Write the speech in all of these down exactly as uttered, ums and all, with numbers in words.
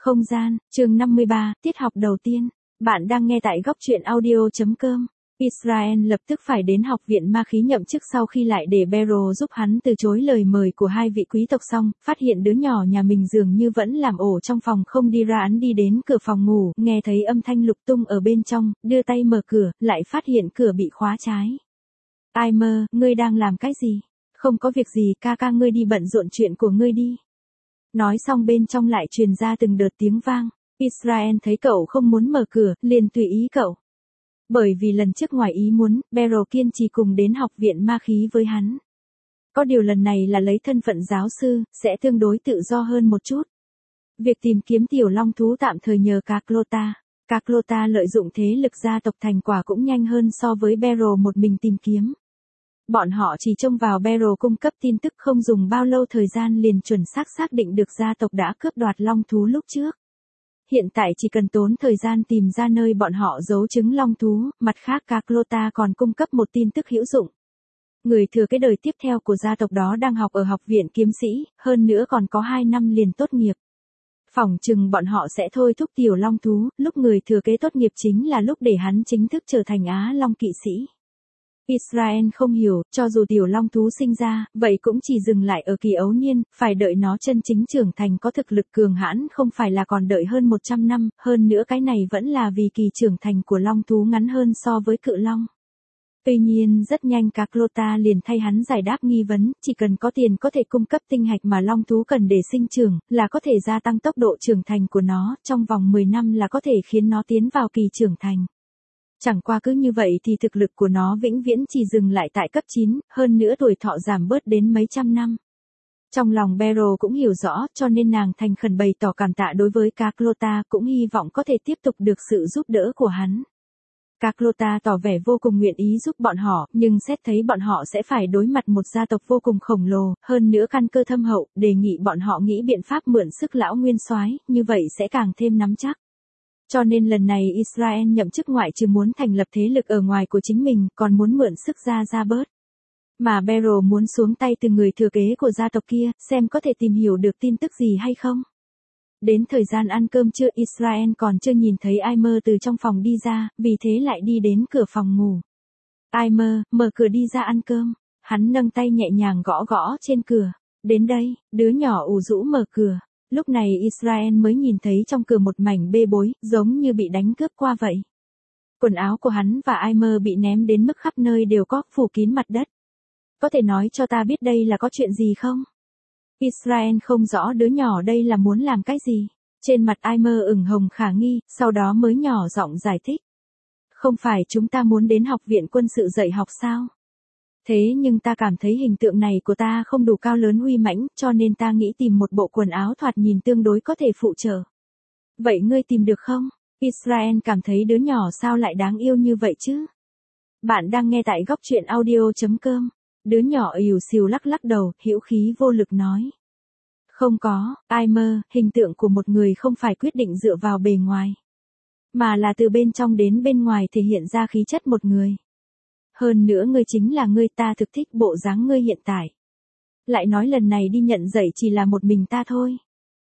Không gian, chương năm mươi ba, tiết học đầu tiên. Bạn đang nghe tại góc truyện audio chấm com. Israel lập tức phải đến học viện ma khí nhậm chức sau khi lại để Beryl giúp hắn từ chối lời mời của hai vị quý tộc xong, phát hiện đứa nhỏ nhà mình dường như vẫn làm ổ trong phòng không đi ra. Hắn đi đến cửa phòng ngủ, nghe thấy âm thanh lục tung ở bên trong, đưa tay mở cửa, lại phát hiện cửa bị khóa trái. Aimer, ngươi đang làm cái gì? Không có việc gì, ca ca ngươi đi bận rộn chuyện của ngươi đi. Nói xong bên trong lại truyền ra từng đợt tiếng vang. Israel thấy cậu không muốn mở cửa, liền tùy ý cậu. Bởi vì lần trước ngoài ý muốn, Beryl kiên trì cùng đến học viện ma khí với hắn. Có điều lần này là lấy thân phận giáo sư, sẽ tương đối tự do hơn một chút. Việc tìm kiếm tiểu long thú tạm thời nhờ Carlotta. Carlotta lợi dụng thế lực gia tộc thành quả cũng nhanh hơn so với Beryl một mình tìm kiếm. Bọn họ chỉ trông vào Beryl cung cấp tin tức, không dùng bao lâu thời gian liền chuẩn xác xác định được gia tộc đã cướp đoạt long thú lúc trước. Hiện tại chỉ cần tốn thời gian tìm ra nơi bọn họ giấu trứng long thú, mặt khác Carlotta còn cung cấp một tin tức hữu dụng. Người thừa kế đời tiếp theo của gia tộc đó đang học ở học viện kiếm sĩ, hơn nữa còn có hai năm liền tốt nghiệp. Phỏng chừng bọn họ sẽ thôi thúc tiểu long thú, lúc người thừa kế tốt nghiệp chính là lúc để hắn chính thức trở thành Á Long kỵ sĩ. Israel không hiểu, cho dù tiểu long thú sinh ra, vậy cũng chỉ dừng lại ở kỳ ấu niên, phải đợi nó chân chính trưởng thành có thực lực cường hãn, không phải là còn đợi hơn một trăm năm, hơn nữa cái này vẫn là vì kỳ trưởng thành của long thú ngắn hơn so với cự long. Tuy nhiên rất nhanh Carlotta liền thay hắn giải đáp nghi vấn, chỉ cần có tiền có thể cung cấp tinh hạch mà long thú cần để sinh trưởng, là có thể gia tăng tốc độ trưởng thành của nó, trong vòng mười năm là có thể khiến nó tiến vào kỳ trưởng thành. Chẳng qua cứ như vậy thì thực lực của nó vĩnh viễn chỉ dừng lại tại cấp chín, hơn nữa tuổi thọ giảm bớt đến mấy trăm năm. Trong lòng Beryl cũng hiểu rõ, cho nên nàng thành khẩn bày tỏ cảm tạ đối với Carlotta, cũng hy vọng có thể tiếp tục được sự giúp đỡ của hắn. Carlotta tỏ vẻ vô cùng nguyện ý giúp bọn họ, nhưng xét thấy bọn họ sẽ phải đối mặt một gia tộc vô cùng khổng lồ, hơn nữa căn cơ thâm hậu, đề nghị bọn họ nghĩ biện pháp mượn sức lão nguyên soái, như vậy sẽ càng thêm nắm chắc. Cho nên lần này Israel nhậm chức ngoại trừ muốn thành lập thế lực ở ngoài của chính mình, còn muốn mượn sức ra ra bớt. Mà Beryl muốn xuống tay từ người thừa kế của gia tộc kia, xem có thể tìm hiểu được tin tức gì hay không. Đến thời gian ăn cơm trưa, Israel còn chưa nhìn thấy Aimer từ trong phòng đi ra, vì thế lại đi đến cửa phòng ngủ. Aimer, mở cửa đi ra ăn cơm. Hắn nâng tay nhẹ nhàng gõ gõ trên cửa. Đến đây, đứa nhỏ ủ rũ mở cửa. Lúc này Israel mới nhìn thấy trong cửa một mảnh bê bối, giống như bị đánh cướp qua vậy. Quần áo của hắn và Aimer bị ném đến mức khắp nơi đều có, phủ kín mặt đất. Có thể nói cho ta biết đây là có chuyện gì không? Israel không rõ đứa nhỏ đây là muốn làm cái gì. Trên mặt Aimer ửng hồng khả nghi, sau đó mới nhỏ giọng giải thích. Không phải chúng ta muốn đến học viện quân sự dạy học sao? Thế nhưng ta cảm thấy hình tượng này của ta không đủ cao lớn uy mãnh, cho nên ta nghĩ tìm một bộ quần áo thoạt nhìn tương đối có thể phụ trợ. Vậy ngươi tìm được không? Israel cảm thấy đứa nhỏ sao lại đáng yêu như vậy chứ? Bạn đang nghe tại góc truyện audio chấm com. Đứa nhỏ ỉu xìu lắc lắc đầu, hữu khí vô lực nói. Không có, Aimer, hình tượng của một người không phải quyết định dựa vào bề ngoài, mà là từ bên trong đến bên ngoài thể hiện ra khí chất một người. Hơn nữa ngươi chính là ngươi, ta thực thích bộ dáng ngươi hiện tại. Lại nói lần này đi nhận dạy chỉ là một mình ta thôi.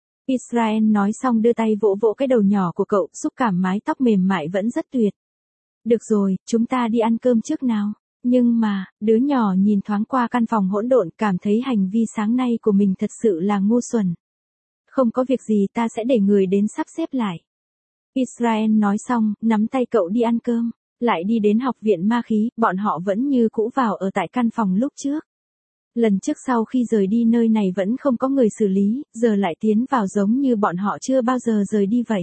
Israel nói xong đưa tay vỗ vỗ cái đầu nhỏ của cậu, xúc cảm mái tóc mềm mại vẫn rất tuyệt. Được rồi, chúng ta đi ăn cơm trước nào. Nhưng mà, đứa nhỏ nhìn thoáng qua căn phòng hỗn độn, cảm thấy hành vi sáng nay của mình thật sự là ngu xuẩn. Không có việc gì, ta sẽ để người đến sắp xếp lại. Israel nói xong, nắm tay cậu đi ăn cơm. Lại đi đến học viện ma khí, bọn họ vẫn như cũ vào ở tại căn phòng lúc trước. Lần trước sau khi rời đi nơi này vẫn không có người xử lý, giờ lại tiến vào giống như bọn họ chưa bao giờ rời đi vậy.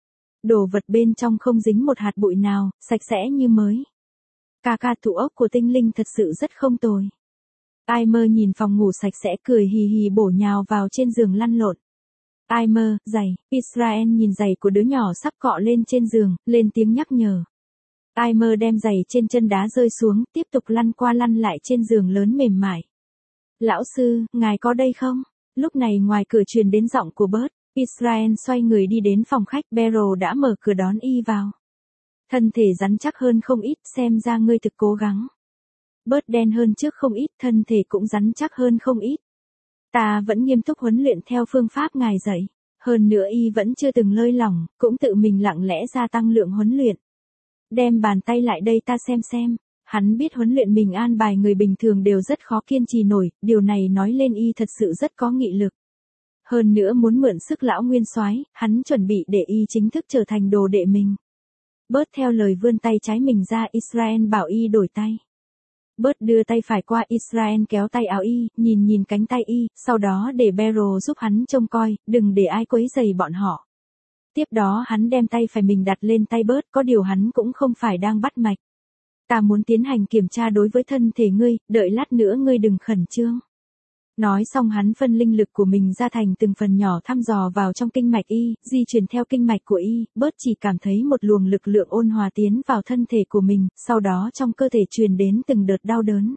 Đồ vật bên trong không dính một hạt bụi nào, sạch sẽ như mới. Ca ca thủ ốc của tinh linh thật sự rất không tồi. Aimer nhìn phòng ngủ sạch sẽ cười hì hì bổ nhào vào trên giường lăn lộn. Aimer, giày. Israel nhìn giày của đứa nhỏ sắp cọ lên trên giường, lên tiếng nhắc nhở. Aimer đem giày trên chân đá rơi xuống, tiếp tục lăn qua lăn lại trên giường lớn mềm mại. Lão sư, ngài có đây không? Lúc này ngoài cửa truyền đến giọng của Bert. Israel xoay người đi đến phòng khách, Beryl đã mở cửa đón y vào. Thân thể rắn chắc hơn không ít, xem ra ngươi thực cố gắng. Bớt đen hơn trước không ít, thân thể cũng rắn chắc hơn không ít. Ta vẫn nghiêm túc huấn luyện theo phương pháp ngài dạy. Hơn nữa y vẫn chưa từng lơi lỏng, cũng tự mình lặng lẽ gia tăng lượng huấn luyện. Đem bàn tay lại đây ta xem xem. Hắn biết huấn luyện mình an bài người bình thường đều rất khó kiên trì nổi, điều này nói lên y thật sự rất có nghị lực. Hơn nữa muốn mượn sức lão nguyên soái, hắn chuẩn bị để y chính thức trở thành đồ đệ mình. Bớt theo lời vươn tay trái mình ra, Israel bảo y đổi tay. Bớt đưa tay phải qua, Israel kéo tay áo y, nhìn nhìn cánh tay y, sau đó để Beryl giúp hắn trông coi, đừng để ai quấy rầy bọn họ. Tiếp đó hắn đem tay phải mình đặt lên tay Bớt, có điều hắn cũng không phải đang bắt mạch. Ta muốn tiến hành kiểm tra đối với thân thể ngươi, đợi lát nữa ngươi đừng khẩn trương. Nói xong hắn phân linh lực của mình ra thành từng phần nhỏ thăm dò vào trong kinh mạch y, di chuyển theo kinh mạch của y, Bớt chỉ cảm thấy một luồng lực lượng ôn hòa tiến vào thân thể của mình, sau đó trong cơ thể truyền đến từng đợt đau đớn.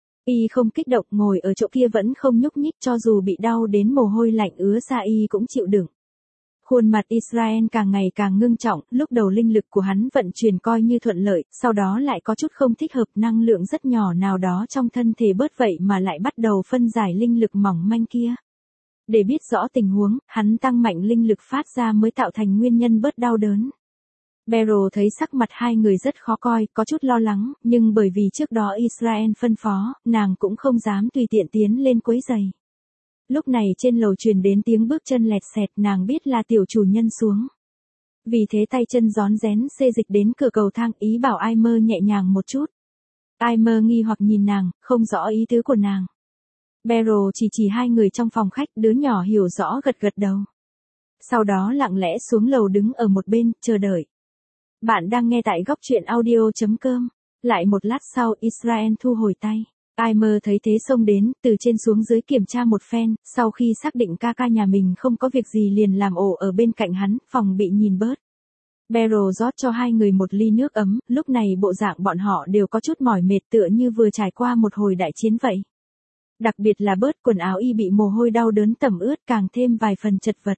Y không kích động, ngồi ở chỗ kia vẫn không nhúc nhích, cho dù bị đau đến mồ hôi lạnh ứa ra y cũng chịu đựng. Khuôn mặt Israel càng ngày càng ngưng trọng, lúc đầu linh lực của hắn vận chuyển coi như thuận lợi, sau đó lại có chút không thích hợp, năng lượng rất nhỏ nào đó trong thân thể Bớt vậy mà lại bắt đầu phân giải linh lực mỏng manh kia. Để biết rõ tình huống, hắn tăng mạnh linh lực phát ra mới tạo thành nguyên nhân Bớt đau đớn. Beryl thấy sắc mặt hai người rất khó coi, có chút lo lắng, nhưng bởi vì trước đó Israel phân phó, nàng cũng không dám tùy tiện tiến lên quấy rầy. Lúc này trên lầu truyền đến tiếng bước chân lẹt xẹt, nàng biết là tiểu chủ nhân xuống. Vì thế tay chân rón rén xê dịch đến cửa cầu thang, ý bảo Aimer nhẹ nhàng một chút. Aimer nghi hoặc nhìn nàng, không rõ ý tứ của nàng. Beryl chỉ chỉ hai người trong phòng khách, đứa nhỏ hiểu rõ gật gật đầu. Sau đó lặng lẽ xuống lầu đứng ở một bên, chờ đợi. Bạn đang nghe tại góc truyện audio chấm com. Lại một lát sau, Israel thu hồi tay. Aimer thấy thế xông đến, từ trên xuống dưới kiểm tra một phen, sau khi xác định ca ca nhà mình không có việc gì liền làm ổ ở bên cạnh hắn, phòng bị nhìn Bớt. Beryl rót cho hai người một ly nước ấm, lúc này bộ dạng bọn họ đều có chút mỏi mệt tựa như vừa trải qua một hồi đại chiến vậy. Đặc biệt là Bớt, quần áo y bị mồ hôi đau đớn tẩm ướt càng thêm vài phần chật vật.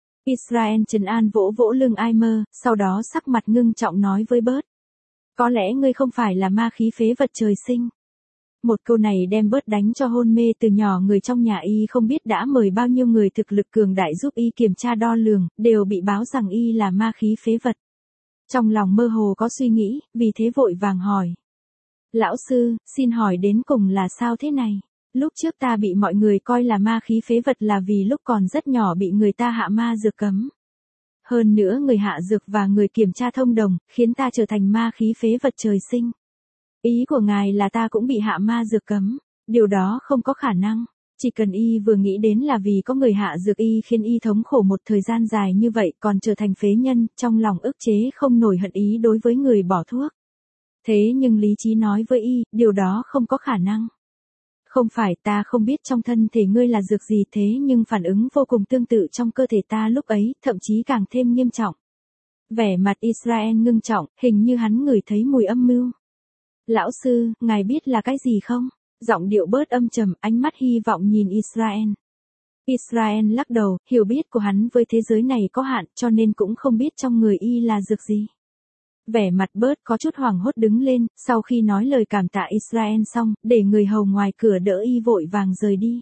Israel trấn an vỗ vỗ lưng Aimer, sau đó sắc mặt ngưng trọng nói với Bớt. Có lẽ ngươi không phải là ma khí phế vật trời sinh. Một câu này đem Bớt đánh cho hôn mê, từ nhỏ người trong nhà y không biết đã mời bao nhiêu người thực lực cường đại giúp y kiểm tra đo lường, đều bị báo rằng y là ma khí phế vật. Trong lòng mơ hồ có suy nghĩ, vì thế vội vàng hỏi. Lão sư, xin hỏi đến cùng là sao thế này? Lúc trước ta bị mọi người coi là ma khí phế vật là vì lúc còn rất nhỏ bị người ta hạ ma dược cấm. Hơn nữa người hạ dược và người kiểm tra thông đồng, khiến ta trở thành ma khí phế vật trời sinh. Ý của ngài là ta cũng bị hạ ma dược cấm, điều đó không có khả năng. Chỉ cần y vừa nghĩ đến là vì có người hạ dược y khiến y thống khổ một thời gian dài như vậy còn trở thành phế nhân, trong lòng ức chế không nổi hận ý đối với người bỏ thuốc. Thế nhưng lý trí nói với y, điều đó không có khả năng. Không phải, ta không biết trong thân thể ngươi là dược gì, thế nhưng phản ứng vô cùng tương tự trong cơ thể ta lúc ấy, thậm chí càng thêm nghiêm trọng. Vẻ mặt Israel ngưng trọng, hình như hắn ngửi thấy mùi âm mưu. Lão sư, ngài biết là cái gì không? Giọng điệu Bớt âm trầm, ánh mắt hy vọng nhìn Israel. Israel lắc đầu, hiểu biết của hắn với thế giới này có hạn, cho nên cũng không biết trong người y là dược gì. Vẻ mặt Bớt có chút hoảng hốt đứng lên, sau khi nói lời cảm tạ Israel xong, để người hầu ngoài cửa đỡ y vội vàng rời đi.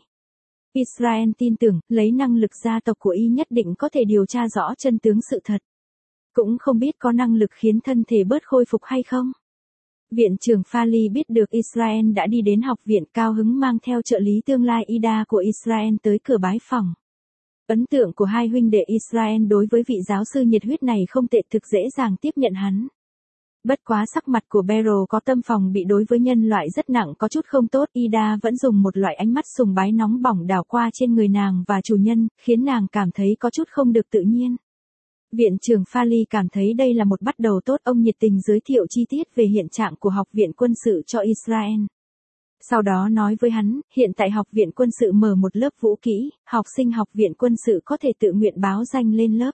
Israel tin tưởng, lấy năng lực gia tộc của y nhất định có thể điều tra rõ chân tướng sự thật. Cũng không biết có năng lực khiến thân thể Bớt khôi phục hay không. Viện trưởng Fali biết được Israel đã đi đến học viện, cao hứng mang theo trợ lý tương lai Ida của Israel tới cửa bái phỏng. Ấn tượng của hai huynh đệ Israel đối với vị giáo sư nhiệt huyết này không tệ, thực dễ dàng tiếp nhận hắn. Bất quá sắc mặt của Beryl có tâm phòng bị đối với nhân loại rất nặng, có chút không tốt. Ida vẫn dùng một loại ánh mắt sùng bái nóng bỏng đảo qua trên người nàng và chủ nhân, khiến nàng cảm thấy có chút không được tự nhiên. Viện trưởng Fali cảm thấy đây là một bắt đầu tốt, ông nhiệt tình giới thiệu chi tiết về hiện trạng của học viện quân sự cho Israel. Sau đó nói với hắn, hiện tại học viện quân sự mở một lớp vũ kỹ, học sinh học viện quân sự có thể tự nguyện báo danh lên lớp.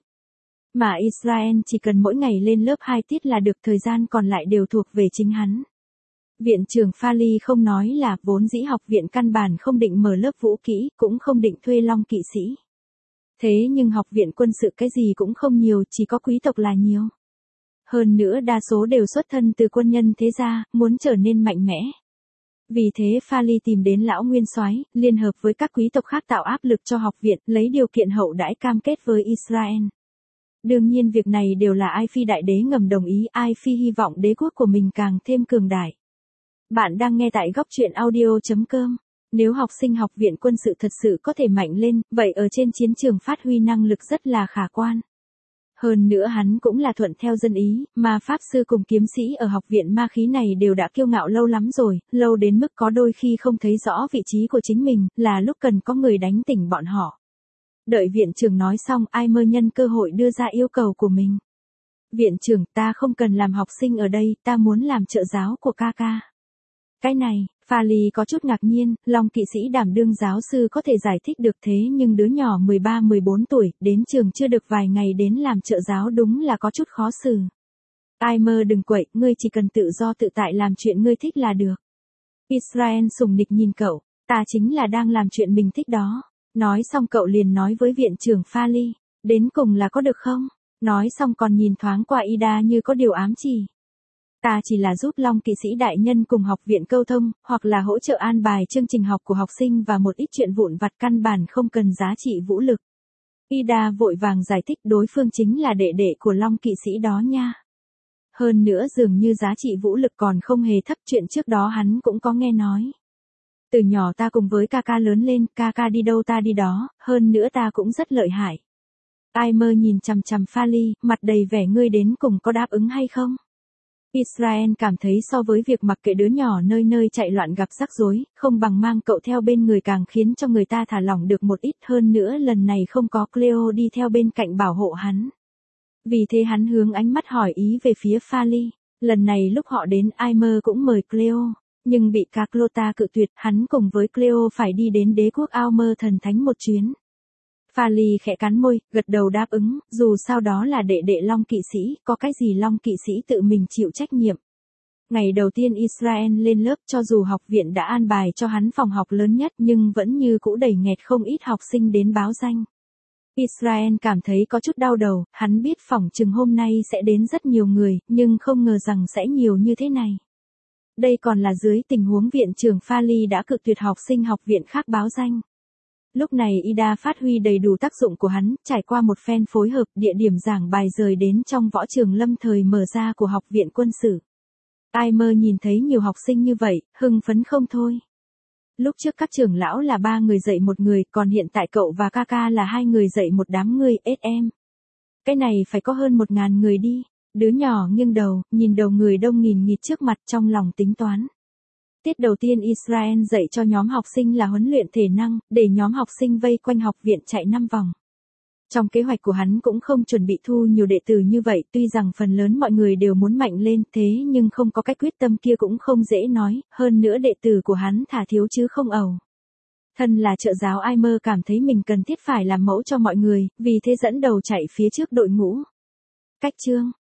Mà Israel chỉ cần mỗi ngày lên lớp hai tiết là được, thời gian còn lại đều thuộc về chính hắn. Viện trưởng Fali không nói là, vốn dĩ học viện căn bản không định mở lớp vũ kỹ, cũng không định thuê long kỵ sĩ. Thế nhưng học viện quân sự cái gì cũng không nhiều, chỉ có quý tộc là nhiều. Hơn nữa đa số đều xuất thân từ quân nhân thế gia, muốn trở nên mạnh mẽ. Vì thế Fali tìm đến lão nguyên soái, liên hợp với các quý tộc khác tạo áp lực cho học viện, lấy điều kiện hậu đãi cam kết với Israel. Đương nhiên việc này đều là Ai Phi đại đế ngầm đồng ý, Ai Phi hy vọng đế quốc của mình càng thêm cường đại. Bạn đang nghe tại góc truyện audio chấm com. Nếu học sinh học viện quân sự thật sự có thể mạnh lên, vậy ở trên chiến trường phát huy năng lực rất là khả quan. Hơn nữa hắn cũng là thuận theo dân ý, mà pháp sư cùng kiếm sĩ ở học viện ma khí này đều đã kiêu ngạo lâu lắm rồi, lâu đến mức có đôi khi không thấy rõ vị trí của chính mình, là lúc cần có người đánh tỉnh bọn họ. Đợi viện trưởng nói xong, Ai Mơ nhân cơ hội đưa ra yêu cầu của mình. Viện trưởng, ta không cần làm học sinh ở đây, ta muốn làm trợ giáo của ca ca. Cái này, Fali có chút ngạc nhiên, Long kỵ sĩ đảm đương giáo sư có thể giải thích được thế nhưng đứa nhỏ mười ba mười bốn tuổi, đến trường chưa được vài ngày đến làm trợ giáo đúng là có chút khó xử. Ai Mơ đừng quậy, ngươi chỉ cần tự do tự tại làm chuyện ngươi thích là được. Israel sùng nịch nhìn cậu, ta chính là đang làm chuyện mình thích đó. Nói xong cậu liền nói với viện trưởng Fali, đến cùng là có được không? Nói xong còn nhìn thoáng qua Ida như có điều ám chỉ. Ta chỉ là giúp Long kỵ sĩ đại nhân cùng học viện câu thông, hoặc là hỗ trợ an bài chương trình học của học sinh và một ít chuyện vụn vặt căn bản không cần giá trị vũ lực. Ida vội vàng giải thích đối phương chính là đệ đệ của Long kỵ sĩ đó nha. Hơn nữa dường như giá trị vũ lực còn không hề thấp, chuyện trước đó hắn cũng có nghe nói. Từ nhỏ ta cùng với ca ca lớn lên, ca ca đi đâu ta đi đó, hơn nữa ta cũng rất lợi hại. Ai Mơ nhìn chằm chằm Fali, mặt đầy vẻ ngươi đến cùng có đáp ứng hay không? Israel cảm thấy so với việc mặc kệ đứa nhỏ nơi nơi chạy loạn gặp rắc rối, không bằng mang cậu theo bên người càng khiến cho người ta thả lỏng được một ít, hơn nữa lần này không có Cleo đi theo bên cạnh bảo hộ hắn. Vì thế hắn hướng ánh mắt hỏi ý về phía Fali. Lần này lúc họ đến, Ai Mơ cũng mời Cleo, nhưng bị Carlotta cự tuyệt, hắn cùng với Cleo phải đi đến đế quốc Ao Mơ thần thánh một chuyến. Fali khẽ cắn môi, gật đầu đáp ứng, dù sao đó là đệ đệ Long kỵ sĩ, có cái gì Long kỵ sĩ tự mình chịu trách nhiệm. Ngày đầu tiên Israel lên lớp, cho dù học viện đã an bài cho hắn phòng học lớn nhất nhưng vẫn như cũ đầy nghẹt không ít học sinh đến báo danh. Israel cảm thấy có chút đau đầu, hắn biết phỏng chừng hôm nay sẽ đến rất nhiều người, nhưng không ngờ rằng sẽ nhiều như thế này. Đây còn là dưới tình huống viện trưởng Fali đã cự tuyệt học sinh học viện khác báo danh. Lúc này Ida phát huy đầy đủ tác dụng của hắn, trải qua một phen phối hợp, địa điểm giảng bài rời đến trong võ trường lâm thời mở ra của học viện quân sự. Ai Mơ nhìn thấy nhiều học sinh như vậy, hưng phấn không thôi. Lúc trước các trưởng lão là ba người dạy một người, còn hiện tại cậu và ca ca là hai người dạy một đám người, ết em. Cái này phải có hơn một ngàn người đi. Đứa nhỏ nghiêng đầu, nhìn đầu người đông nghìn nghịt trước mặt trong lòng tính toán. Tiết đầu tiên Israel dạy cho nhóm học sinh là huấn luyện thể năng, để nhóm học sinh vây quanh học viện chạy năm vòng. Trong kế hoạch của hắn cũng không chuẩn bị thu nhiều đệ tử như vậy, tuy rằng phần lớn mọi người đều muốn mạnh lên, thế nhưng không có cái quyết tâm kia cũng không dễ nói, hơn nữa đệ tử của hắn thả thiếu chứ không ẩu. Thân là trợ giáo Ai Mơ cảm thấy mình cần thiết phải làm mẫu cho mọi người, vì thế dẫn đầu chạy phía trước đội ngũ. Cách chương